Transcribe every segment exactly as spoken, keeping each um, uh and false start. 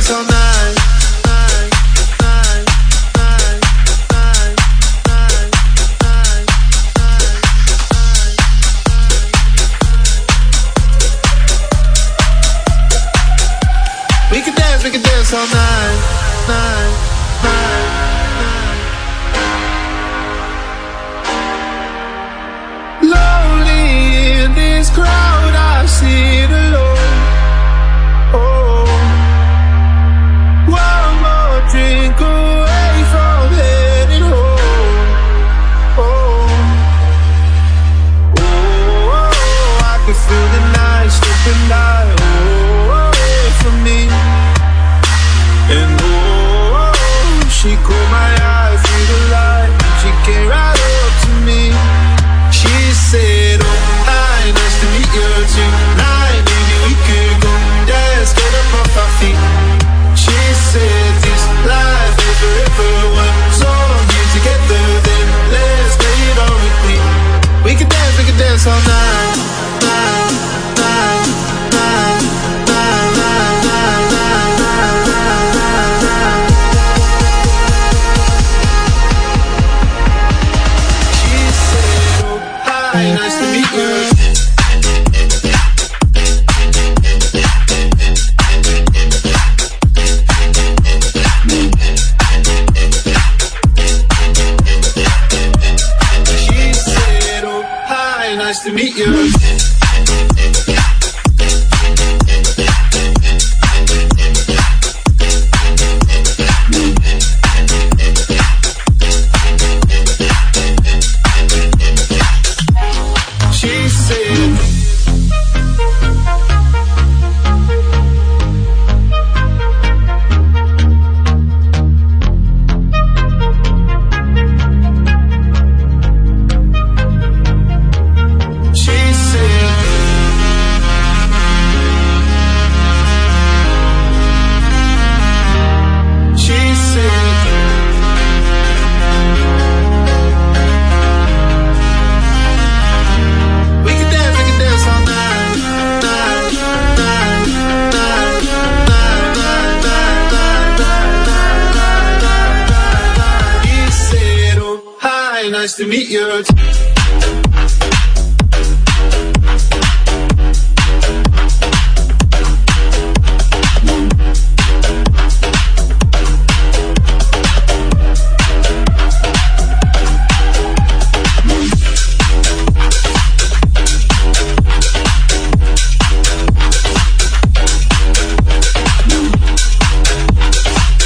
all night. We can dance, we can dance all night, night, night, night. Lonely in this crowd, I sit alone. Oh, one more drink away from heading home. Oh, oh, oh, I can feel the night slipping by. Oh, away from me. And oh, she caught my eye through the light. She came right up to me. She said, oh, hi, nice to meet you tonight. Maybe we could go dance, get up off our feet. She said, this life is forever. One song here together, then let's play it on repeat. We can dance, we can dance all night, night, night, night, night, night, night, night, night, night. She said, oh, hi, nice to meet you. She said, oh, hi, nice to meet you. She said, she said, she said, we can dance, we can dance all night, night, night, night, night, night, night, night, night, night, night. He said, oh, hi, nice to meet you.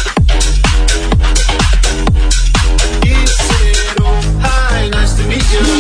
He said, oh, hi, nice to meet you.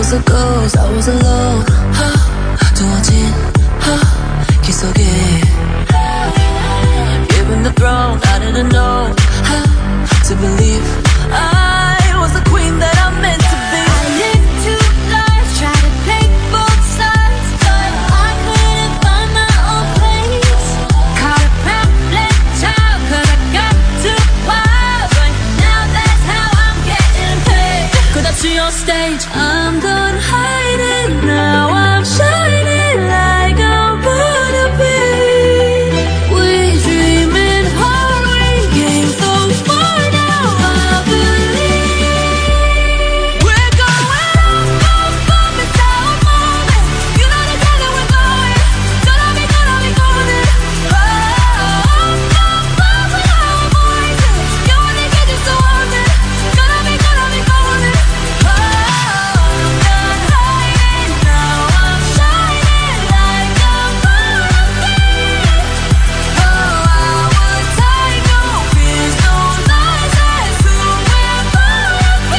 was a ghost, I was alone. 두어진 길 속에 given the throne, I didn't know how to believe I was the queen that I'm meant to be. I lived two lives, tried to take both sides, but I couldn't find my own place. Caught a pamphlet child, cause I got too wild, but now that's how I'm getting paid. 끝없이 on stage, I'm done hiding, now I'm shining like I'm born to be. We dreaming hard, we came so far, now I believe we're going up, up, up, it's our moment. You know the time that we're going, gonna be, gonna be golden. Oh, up, up, up with our voices. You wanna get just so haunted, gonna be, gonna be golden. Oh, I'm done hiding, now I'm shining like I'm born to be. Oh, our time don't fear, no lies, that's who we're born to be.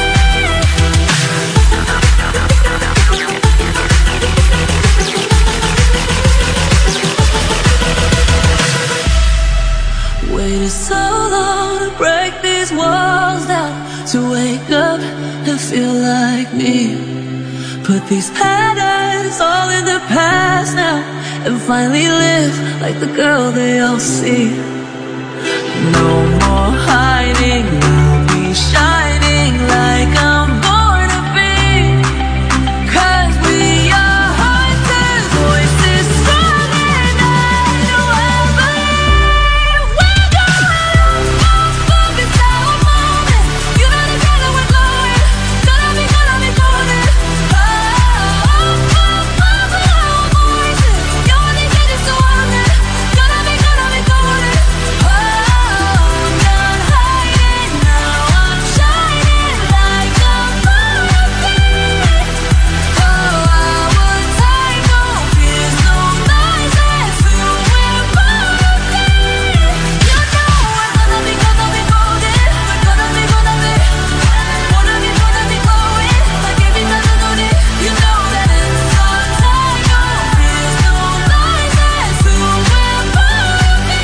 Waited so long to break these walls down, to wake up and feel like me. Put these patterns all in the past now, and finally live like the girl they all see. No more hiding, I'll be shining like I'm born to be. Cause we are hunters, voices strong and I know I believe we're going up, up, up, it's our moment. You know the time that we're going, gonna be, gonna be golden. Oh, up, up, up with our voices. You wanna get just so haunted, gonna be, gonna be golden. Oh, I'm done hiding, now I'm shining like I'm born to be. Oh, our time don't fear, no lies, that's who we're born to be. You know we're gonna be, gonna be golden. We're gonna be, gonna be, wanna be, gonna be glowing like every melody. You know that it's our time, don't fear, no lies, that's who we're born to be.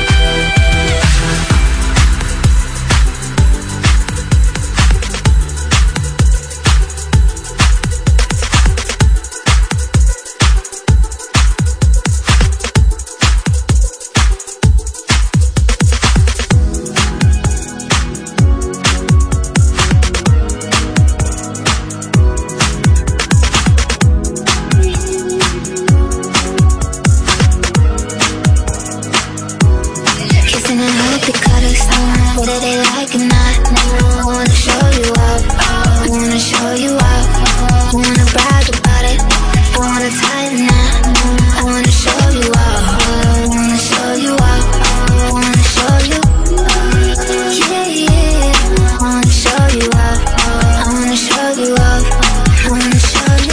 Kissing and hope it cut us. Whether they like it or not, I wanna show you up. I wanna show you up. I wanna brag about it. I wanna tie the knot. I wanna show you up. I wanna show you up. I wanna show you. Yeah, yeah. I wanna show you up. I wanna show you up. I wanna show you.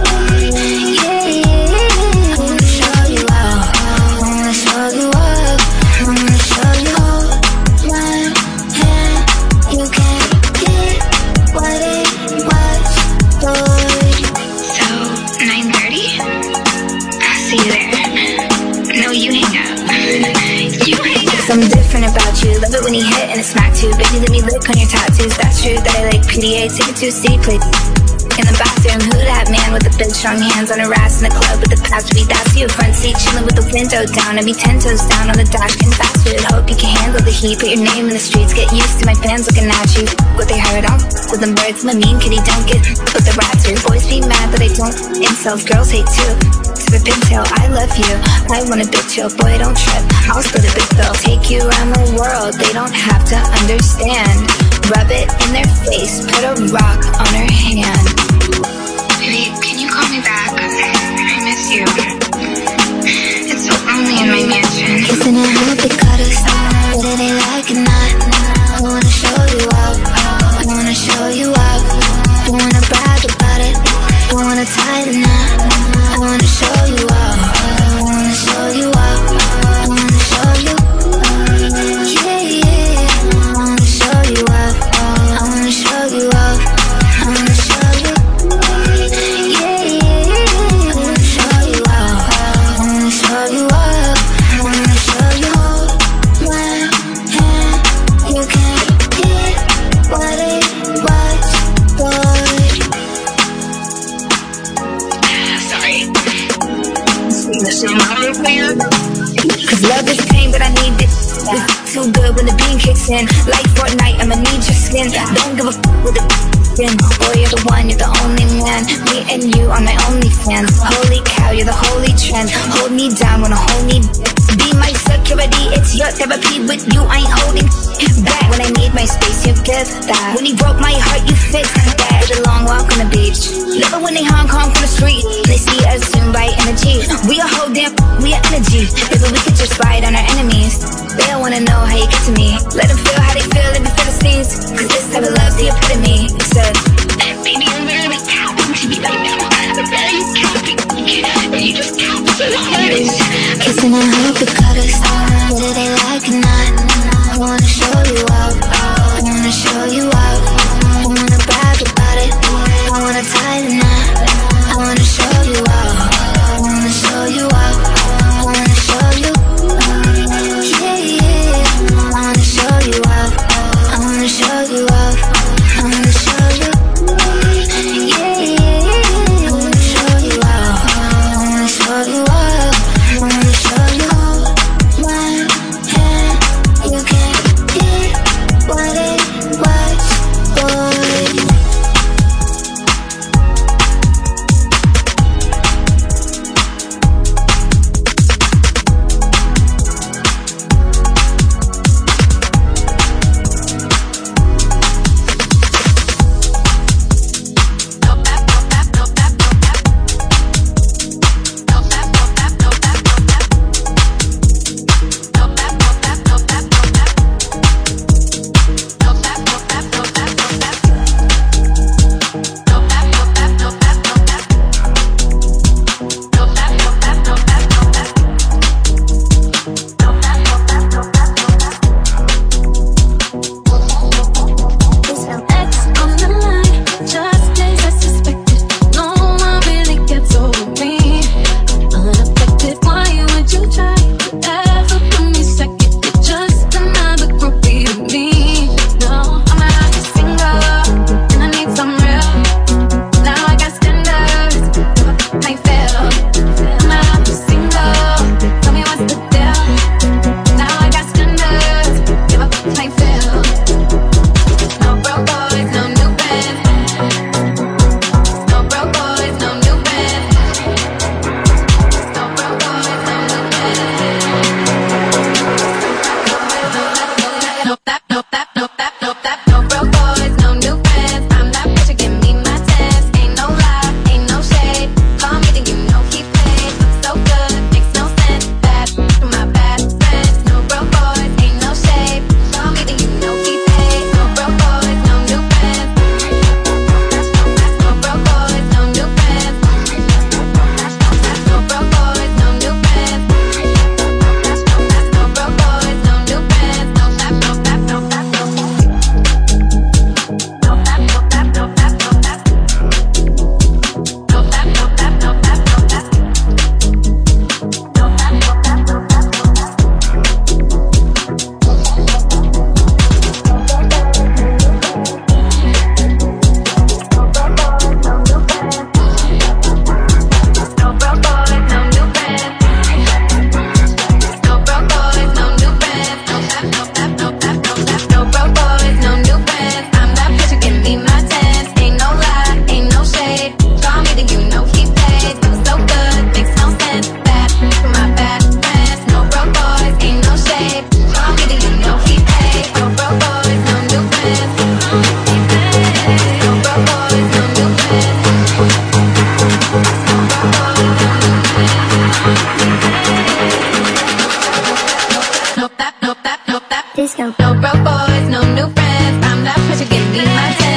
Yeah, yeah. I wanna show you up. I wanna show you up. I wanna show you. Hold my hand. You can't get what it was, boy. So, nine thirty? I'll see you there. No, you hang up. You hang up. Something different about you. Love it when you hit and it smacks you. Baby, let me lick on your tattoos. That's true that I like P D A. Take it to a city, play in the bathroom. Who that man with the big strong hands on her ass in the club with the past beat? That's you. Front seat chilling with the window down. I be ten toes down on the dash, getting fast food. Hope you can handle the heat. Put your name in the streets. Get used to my fans looking at you. What they heard on with them birds. I'm a mean kitty. Don't get with the rats. Your boys be mad that I don't insult. Girls hate too. To the pintail, I love you. I want a bitch, yo, boy, don't trip. I'll split a big bill. Take you around the world. They don't have to understand. Rub it in their face. Put a rock on her hand. Baby, can you call me back? I miss you. It's so lonely in my mansion. Kissing and hope it cut us. Whether they like it or not, I wanna show you up. I wanna show you up. I wanna brag about it. I wanna tie the knot. I wanna show you up. I wanna show you up. I wanna show you. Yeah, yeah. I wanna show you up. I wanna show you up. I wanna show you. sin. Like Fortnite, I'ma need your skin. Don't give a f with the skin. Boy, you're the one, you're the only man. Me and you are my only fans. Holy cow, you're the holy trend. Hold me down when I hold me be my security, it's your therapy. With you, I ain't holding back. When I need my space, you give that. When you broke my heart, you fixed that. Did a long walk on the beach. Love it when they Hong Kong from the street. They see us in right energy. We a whole damn, we are energy. Baby, we could just ride on our enemies. They don't wanna know how you get to me. Let them feel how they feel in the Philistines. Cause this type of love's the epitome. It said, baby, I'm really tapping to me right now. I'm very tapping. You just tap to the hardest. Kissing and hope it cut us. Whether they like or not, I wanna show you out. I wanna show you out. I wanna brag about it. I wanna tie the knot. I wanna show you out. I wanna show you out. I wanna show you. Yeah, yeah. I wanna show you out. I wanna show you out. I wanna show you. Yeah, yeah. I wanna show you out. I wanna show you out. I wanna show you out. One hand, you can't get what it was, boy. Disco. No broke boys, no new friends. I'm that pressure, give me my ten.